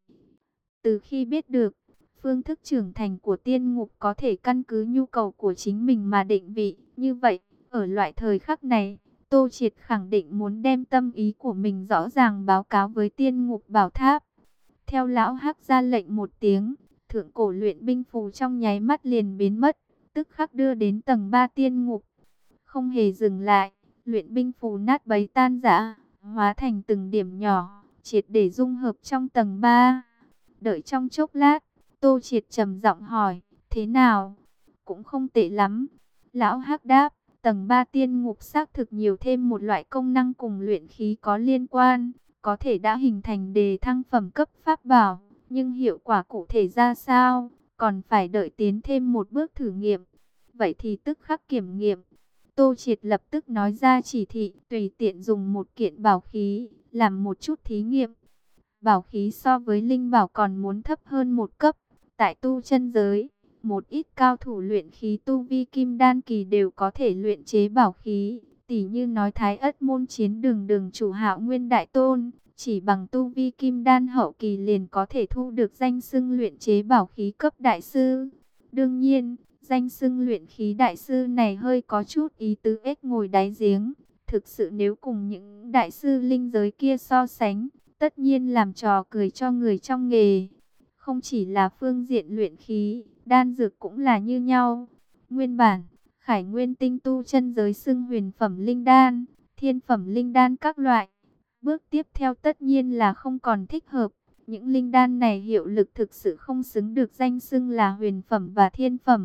Từ khi biết được, phương thức trưởng thành của tiên ngục có thể căn cứ nhu cầu của chính mình mà định vị. Như vậy, ở loại thời khắc này, Tô Triệt khẳng định muốn đem tâm ý của mình rõ ràng báo cáo với tiên ngục bảo tháp. Theo lão Hắc ra lệnh một tiếng, thượng cổ luyện binh phù trong nháy mắt liền biến mất, tức khắc đưa đến tầng ba tiên ngục. Không hề dừng lại, luyện binh phù nát bấy tan rã, hóa thành từng điểm nhỏ, triệt để dung hợp trong tầng ba. Đợi trong chốc lát, Tô Triệt trầm giọng hỏi, thế nào? Cũng không tệ lắm. Lão Hắc đáp, tầng ba tiên ngục xác thực nhiều thêm một loại công năng cùng luyện khí có liên quan, có thể đã hình thành đề thăng phẩm cấp pháp bảo, nhưng hiệu quả cụ thể ra sao, còn phải đợi tiến thêm một bước thử nghiệm. Vậy thì tức khắc kiểm nghiệm. Tô Triệt lập tức nói ra chỉ thị, tùy tiện dùng một kiện bảo khí, làm một chút thí nghiệm. Bảo khí so với linh bảo còn muốn thấp hơn một cấp. Tại tu chân giới, một ít cao thủ luyện khí tu vi kim đan kỳ đều có thể luyện chế bảo khí. Tỷ như nói Thái Ất môn chiến đường đường chủ Hạo Nguyên Đại Tôn, chỉ bằng tu vi kim đan hậu kỳ liền có thể thu được danh xưng luyện chế bảo khí cấp đại sư. Đương nhiên, danh xưng luyện khí đại sư này hơi có chút ý tứ ếch ngồi đáy giếng. Thực sự nếu cùng những đại sư linh giới kia so sánh, tất nhiên làm trò cười cho người trong nghề. Không chỉ là phương diện luyện khí, đan dược cũng là như nhau. Nguyên bản, Khải Nguyên tinh tu chân giới xưng huyền phẩm linh đan, thiên phẩm linh đan các loại. Bước tiếp theo tất nhiên là không còn thích hợp. Những linh đan này hiệu lực thực sự không xứng được danh xưng là huyền phẩm và thiên phẩm.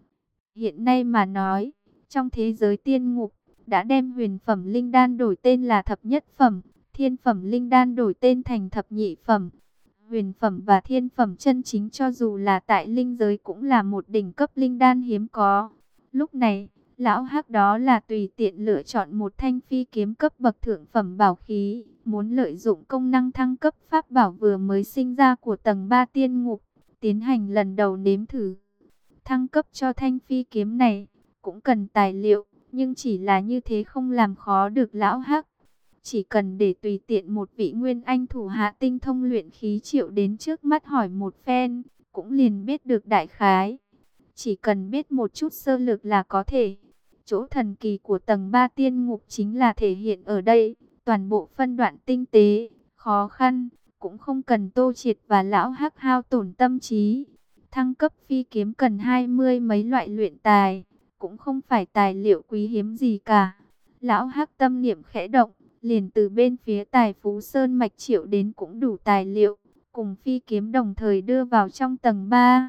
Hiện nay mà nói, trong thế giới tiên ngục, đã đem huyền phẩm linh đan đổi tên là thập nhất phẩm, thiên phẩm linh đan đổi tên thành thập nhị phẩm. Huyền phẩm và thiên phẩm chân chính cho dù là tại linh giới cũng là một đỉnh cấp linh đan hiếm có. Lúc này, lão Hắc đó là tùy tiện lựa chọn một thanh phi kiếm cấp bậc thượng phẩm bảo khí, muốn lợi dụng công năng thăng cấp pháp bảo vừa mới sinh ra của tầng ba tiên ngục, tiến hành lần đầu nếm thử. Thăng cấp cho thanh phi kiếm này, cũng cần tài liệu, nhưng chỉ là như thế không làm khó được lão Hắc. Chỉ cần để tùy tiện một vị nguyên anh thủ hạ tinh thông luyện khí triệu đến trước mắt hỏi một phen, cũng liền biết được đại khái. Chỉ cần biết một chút sơ lược là có thể. Chỗ thần kỳ của tầng ba tiên ngục chính là thể hiện ở đây, toàn bộ phân đoạn tinh tế, khó khăn, cũng không cần Tô Triệt và lão Hắc hao tổn tâm trí. Thăng cấp phi kiếm cần hai mươi mấy loại luyện tài, cũng không phải tài liệu quý hiếm gì cả. Lão Hắc tâm niệm khẽ động, liền từ bên phía Tài Phú Sơn mạch triệu đến cũng đủ tài liệu, cùng phi kiếm đồng thời đưa vào trong tầng ba.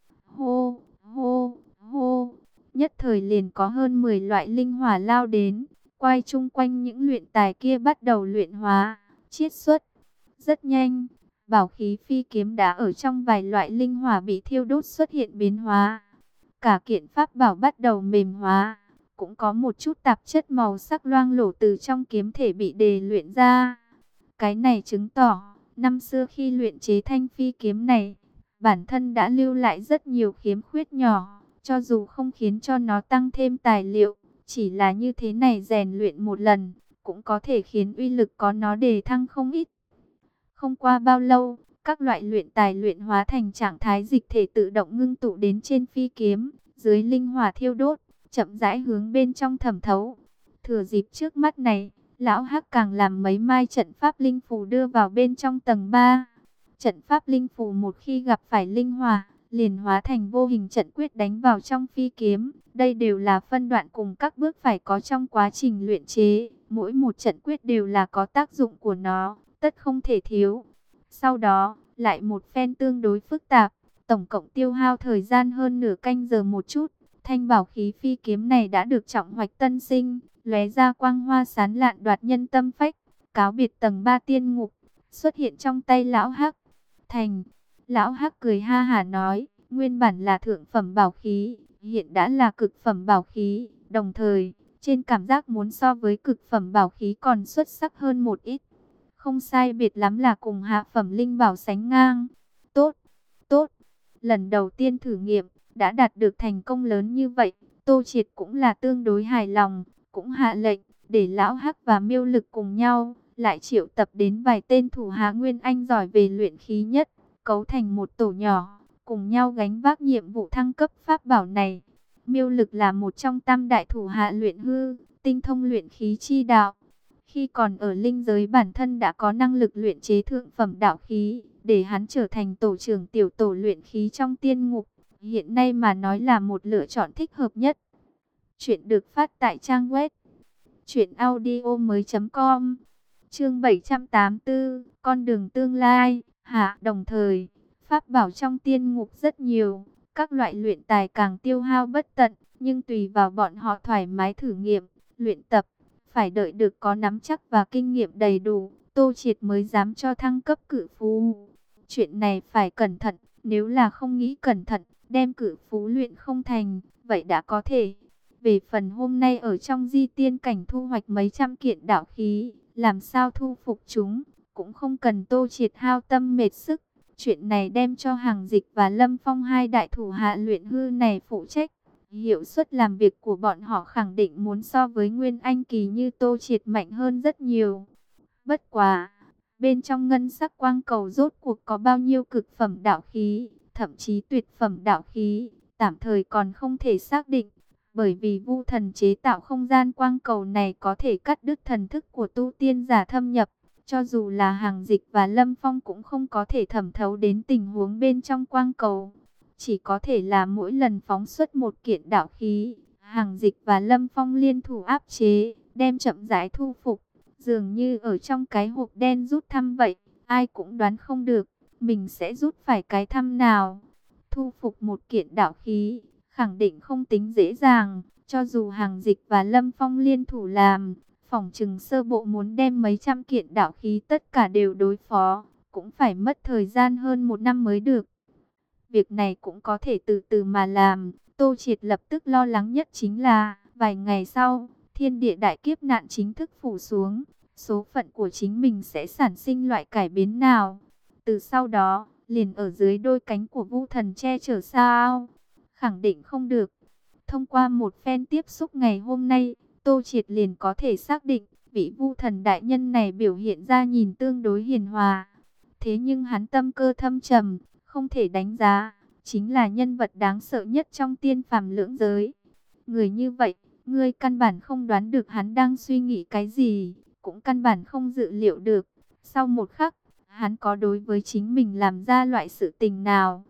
Hô, hô, hô, nhất thời liền có hơn mười loại linh hỏa lao đến, quay chung quanh những luyện tài kia bắt đầu luyện hóa, chiết xuất. Rất nhanh, bảo khí phi kiếm đã ở trong vài loại linh hỏa bị thiêu đốt xuất hiện biến hóa. Cả kiện pháp bảo bắt đầu mềm hóa, cũng có một chút tạp chất màu sắc loang lổ từ trong kiếm thể bị đề luyện ra. Cái này chứng tỏ, năm xưa khi luyện chế thanh phi kiếm này, bản thân đã lưu lại rất nhiều khiếm khuyết nhỏ, cho dù không khiến cho nó tăng thêm tài liệu, chỉ là như thế này rèn luyện một lần, cũng có thể khiến uy lực có nó đề thăng không ít. Không qua bao lâu, các loại luyện tài luyện hóa thành trạng thái dịch thể tự động ngưng tụ đến trên phi kiếm, dưới linh hỏa thiêu đốt, chậm rãi hướng bên trong thẩm thấu. Thừa dịp trước mắt này, lão Hắc càng làm mấy mai trận pháp linh phù đưa vào bên trong tầng ba. Trận pháp linh phù một khi gặp phải linh hỏa, liền hóa thành vô hình trận quyết đánh vào trong phi kiếm. Đây đều là phân đoạn cùng các bước phải có trong quá trình luyện chế. Mỗi một trận quyết đều là có tác dụng của nó, tất không thể thiếu. Sau đó, lại một phen tương đối phức tạp, tổng cộng tiêu hao thời gian hơn nửa canh giờ một chút. Thanh bảo khí phi kiếm này đã được trọng hoạch tân sinh, lóe ra quang hoa sáng lạn đoạt nhân tâm phách, cáo biệt tầng ba tiên ngục, xuất hiện trong tay lão Hắc. Thành, lão Hắc cười ha hả nói, nguyên bản là thượng phẩm bảo khí, hiện đã là cực phẩm bảo khí, đồng thời, trên cảm giác muốn so với cực phẩm bảo khí còn xuất sắc hơn một ít. Không sai biệt lắm là cùng hạ phẩm linh bảo sánh ngang. Tốt, tốt, lần đầu tiên thử nghiệm, đã đạt được thành công lớn như vậy, Tô Triệt cũng là tương đối hài lòng, cũng hạ lệnh, để lão Hắc và Miêu Lực cùng nhau, lại triệu tập đến vài tên thủ hạ nguyên anh giỏi về luyện khí nhất, cấu thành một tổ nhỏ, cùng nhau gánh vác nhiệm vụ thăng cấp pháp bảo này. Miêu Lực là một trong tam đại thủ hạ luyện hư, tinh thông luyện khí chi đạo. Khi còn ở linh giới bản thân đã có năng lực luyện chế thượng phẩm đạo khí, để hắn trở thành tổ trưởng tiểu tổ luyện khí trong tiên ngục. Hiện nay mà nói là một lựa chọn thích hợp nhất. Chuyện được phát tại trang web truyện audio mới chấm com. Chương bảy trăm tám mươi tư, con đường tương lai. Hạ, đồng thời, pháp bảo trong tiên ngục rất nhiều, các loại luyện tài càng tiêu hao bất tận, nhưng tùy vào bọn họ thoải mái thử nghiệm, luyện tập, phải đợi được có nắm chắc và kinh nghiệm đầy đủ, Tô Triệt mới dám cho thăng cấp cự phú. Chuyện này phải cẩn thận, nếu là không nghĩ cẩn thận, đem cự phú luyện không thành, vậy đã có thể. Về phần hôm nay ở trong di tiên cảnh thu hoạch mấy trăm kiện đạo khí, làm sao thu phục chúng, cũng không cần Tô Triệt hao tâm mệt sức. Chuyện này đem cho Hàng Dịch và Lâm Phong hai đại thủ hạ luyện hư này phụ trách. Hiệu suất làm việc của bọn họ khẳng định muốn so với Nguyên Anh kỳ như Tô Triệt mạnh hơn rất nhiều. Bất quá, bên trong ngân sắc quang cầu rốt cuộc có bao nhiêu cực phẩm đạo khí, thậm chí tuyệt phẩm đạo khí, tạm thời còn không thể xác định. Bởi vì Vu Thần chế tạo không gian quang cầu này có thể cắt đứt thần thức của tu tiên giả thâm nhập. Cho dù là Hàng Dịch và Lâm Phong cũng không có thể thẩm thấu đến tình huống bên trong quang cầu. Chỉ có thể là mỗi lần phóng xuất một kiện đạo khí, Hàng Dịch và Lâm Phong liên thủ áp chế, đem chậm rãi thu phục. Dường như ở trong cái hộp đen rút thăm vậy, ai cũng đoán không được, mình sẽ rút phải cái thăm nào. Thu phục một kiện đạo khí, khẳng định không tính dễ dàng, cho dù Hàng Dịch và Lâm Phong liên thủ làm, phỏng chừng sơ bộ muốn đem mấy trăm kiện đạo khí tất cả đều đối phó, cũng phải mất thời gian hơn một năm mới được. Việc này cũng có thể từ từ mà làm. Tô Triệt lập tức lo lắng nhất chính là, vài ngày sau, thiên địa đại kiếp nạn chính thức phủ xuống, số phận của chính mình sẽ sản sinh loại cải biến nào. Từ sau đó, liền ở dưới đôi cánh của Vu Thần che chở sao? Khẳng định không được. Thông qua một phen tiếp xúc ngày hôm nay, Tô Triệt liền có thể xác định, vị Vu Thần đại nhân này biểu hiện ra nhìn tương đối hiền hòa. Thế nhưng hắn tâm cơ thâm trầm, không thể đánh giá, chính là nhân vật đáng sợ nhất trong tiên phàm lưỡng giới. Người như vậy, ngươi căn bản không đoán được hắn đang suy nghĩ cái gì, cũng căn bản không dự liệu được. Sau một khắc, hắn có đối với chính mình làm ra loại sự tình nào.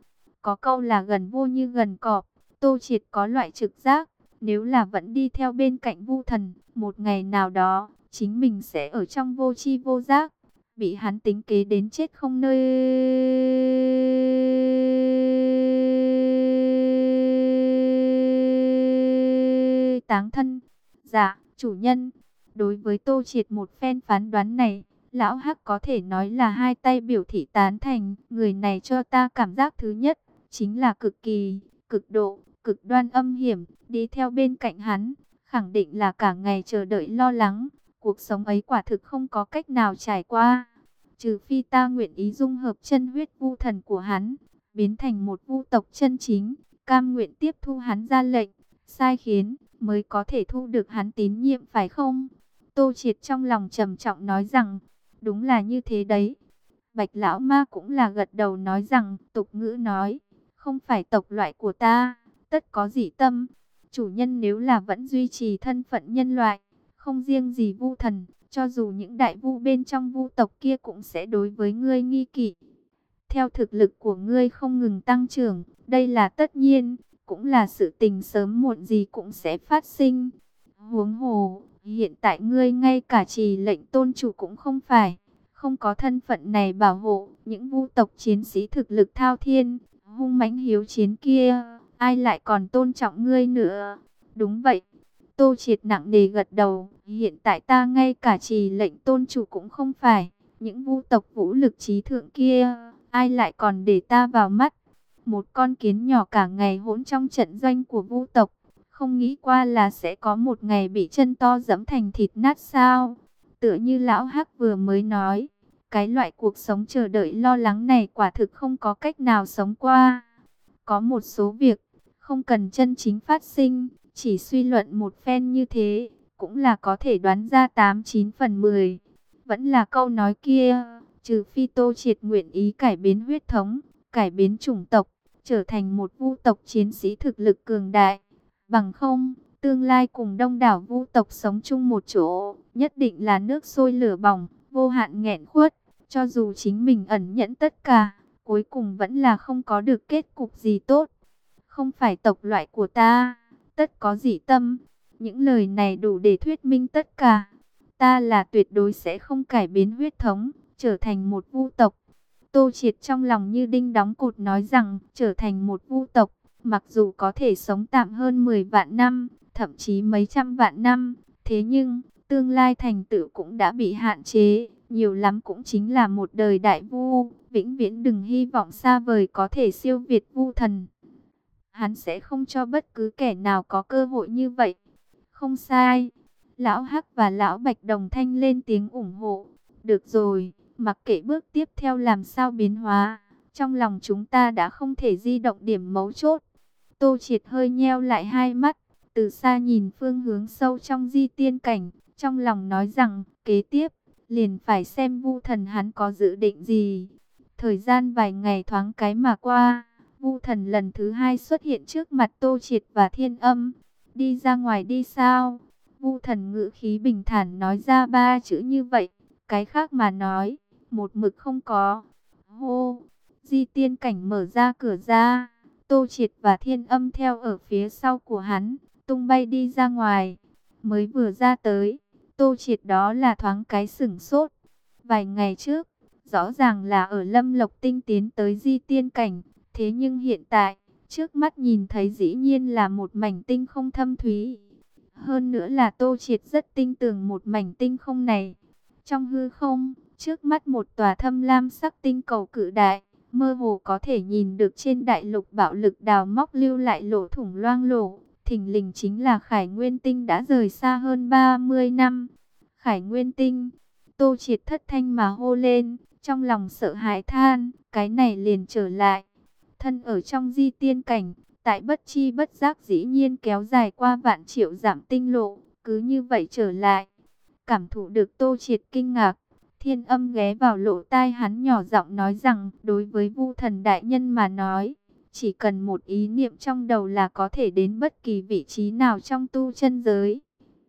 Có câu là gần vô như gần cọp. Tô Triệt có loại trực giác, nếu là vẫn đi theo bên cạnh Vu Thần, một ngày nào đó, chính mình sẽ ở trong vô tri vô giác, bị hắn tính kế đến chết không nơi táng thân. Dạ, chủ nhân. Đối với Tô Triệt một phen phán đoán này, Lão Hắc có thể nói là hai tay biểu thị tán thành. Người này cho ta cảm giác thứ nhất, chính là cực kỳ, cực độ, cực đoan âm hiểm. Đi theo bên cạnh hắn, khẳng định là cả ngày chờ đợi lo lắng. Cuộc sống ấy quả thực không có cách nào trải qua. Trừ phi ta nguyện ý dung hợp chân huyết vu thần của hắn, biến thành một vu tộc chân chính, cam nguyện tiếp thu hắn ra lệnh, sai khiến, mới có thể thu được hắn tín nhiệm phải không? Tô Triệt trong lòng trầm trọng nói rằng, đúng là như thế đấy. Bạch Lão Ma cũng là gật đầu nói rằng, tục ngữ nói, không phải tộc loại của ta, tất có dị tâm. Chủ nhân nếu là vẫn duy trì thân phận nhân loại, không riêng gì vu thần, cho dù những đại vu bên trong vu tộc kia cũng sẽ đối với ngươi nghi kỵ. Theo thực lực của ngươi không ngừng tăng trưởng, đây là tất nhiên, cũng là sự tình sớm muộn gì cũng sẽ phát sinh. Huống hồ, hiện tại ngươi ngay cả trì lệnh tôn chủ cũng không phải, không có thân phận này bảo hộ, những vu tộc chiến sĩ thực lực thao thiên, hung mãnh hiếu chiến kia, ai lại còn tôn trọng ngươi nữa? Đúng vậy. Tô Triệt nặng nề gật đầu, hiện tại ta ngay cả trì lệnh tôn chủ cũng không phải, những vu tộc vũ lực trí thượng kia, ai lại còn để ta vào mắt? Một con kiến nhỏ cả ngày hỗn trong trận doanh của vu tộc, không nghĩ qua là sẽ có một ngày bị chân to giẫm thành thịt nát sao? Tựa như Lão Hắc vừa mới nói, cái loại cuộc sống chờ đợi lo lắng này quả thực không có cách nào sống qua. Có một số việc, không cần chân chính phát sinh, chỉ suy luận một phen như thế, cũng là có thể đoán ra tám chín phần mười. Vẫn là câu nói kia, trừ phi Tô Triệt nguyện ý cải biến huyết thống, cải biến chủng tộc, trở thành một vu tộc chiến sĩ thực lực cường đại. Bằng không, tương lai cùng đông đảo vu tộc sống chung một chỗ, nhất định là nước sôi lửa bỏng, vô hạn nghẹn khuất. Cho dù chính mình ẩn nhẫn tất cả, cuối cùng vẫn là không có được kết cục gì tốt. Không phải tộc loại của ta, tất có dị tâm. Những lời này đủ để thuyết minh tất cả. Ta là tuyệt đối sẽ không cải biến huyết thống, trở thành một vu tộc. Tô Triệt trong lòng như đinh đóng cột nói rằng, trở thành một vu tộc, mặc dù có thể sống tạm hơn mười vạn năm, thậm chí mấy trăm vạn năm, thế nhưng, tương lai thành tựu cũng đã bị hạn chế, nhiều lắm cũng chính là một đời đại vu, vĩnh viễn đừng hy vọng xa vời có thể siêu việt vu thần. Hắn sẽ không cho bất cứ kẻ nào có cơ hội như vậy. Không sai. Lão Hắc và Lão Bạch đồng thanh lên tiếng ủng hộ. Được rồi, mặc kệ bước tiếp theo làm sao biến hóa, trong lòng chúng ta đã không thể di động điểm mấu chốt. Tô Triệt hơi nheo lại hai mắt, từ xa nhìn phương hướng sâu trong di tiên cảnh, trong lòng nói rằng, kế tiếp, liền phải xem vu thần hắn có dự định gì. Thời gian vài ngày thoáng cái mà qua, vu thần lần thứ hai xuất hiện trước mặt Tô Triệt và Thiên Âm. Đi ra ngoài đi sao? Vu thần ngữ khí bình thản nói ra ba chữ như vậy, cái khác mà nói, một mực không có. Hô, di tiên cảnh mở ra cửa ra, Tô Triệt và Thiên Âm theo ở phía sau của hắn, tung bay đi ra ngoài. Mới vừa ra tới, Tô Triệt đó là thoáng cái sửng sốt. Vài ngày trước, rõ ràng là ở Lâm Lộc Tinh tiến tới di tiên cảnh, thế nhưng hiện tại, trước mắt nhìn thấy dĩ nhiên là một mảnh tinh không thâm thúy. Hơn nữa là Tô Triệt rất tin tưởng một mảnh tinh không này. Trong hư không, trước mắt một tòa thâm lam sắc tinh cầu cự đại, mơ hồ có thể nhìn được trên đại lục bạo lực đào móc lưu lại lỗ thủng loang lổ. Thình lình chính là Khải Nguyên Tinh đã rời xa hơn ba mươi năm. Khải Nguyên Tinh, Tô Triệt thất thanh mà hô lên, trong lòng sợ hãi than, cái này liền trở lại. Thân ở trong di tiên cảnh, tại bất chi bất giác dĩ nhiên kéo dài qua vạn triệu giảm tinh lộ, cứ như vậy trở lại. Cảm thụ được Tô Triệt kinh ngạc, Thiên Âm ghé vào lỗ tai hắn nhỏ giọng nói rằng, đối với vu thần đại nhân mà nói, chỉ cần một ý niệm trong đầu là có thể đến bất kỳ vị trí nào trong tu chân giới.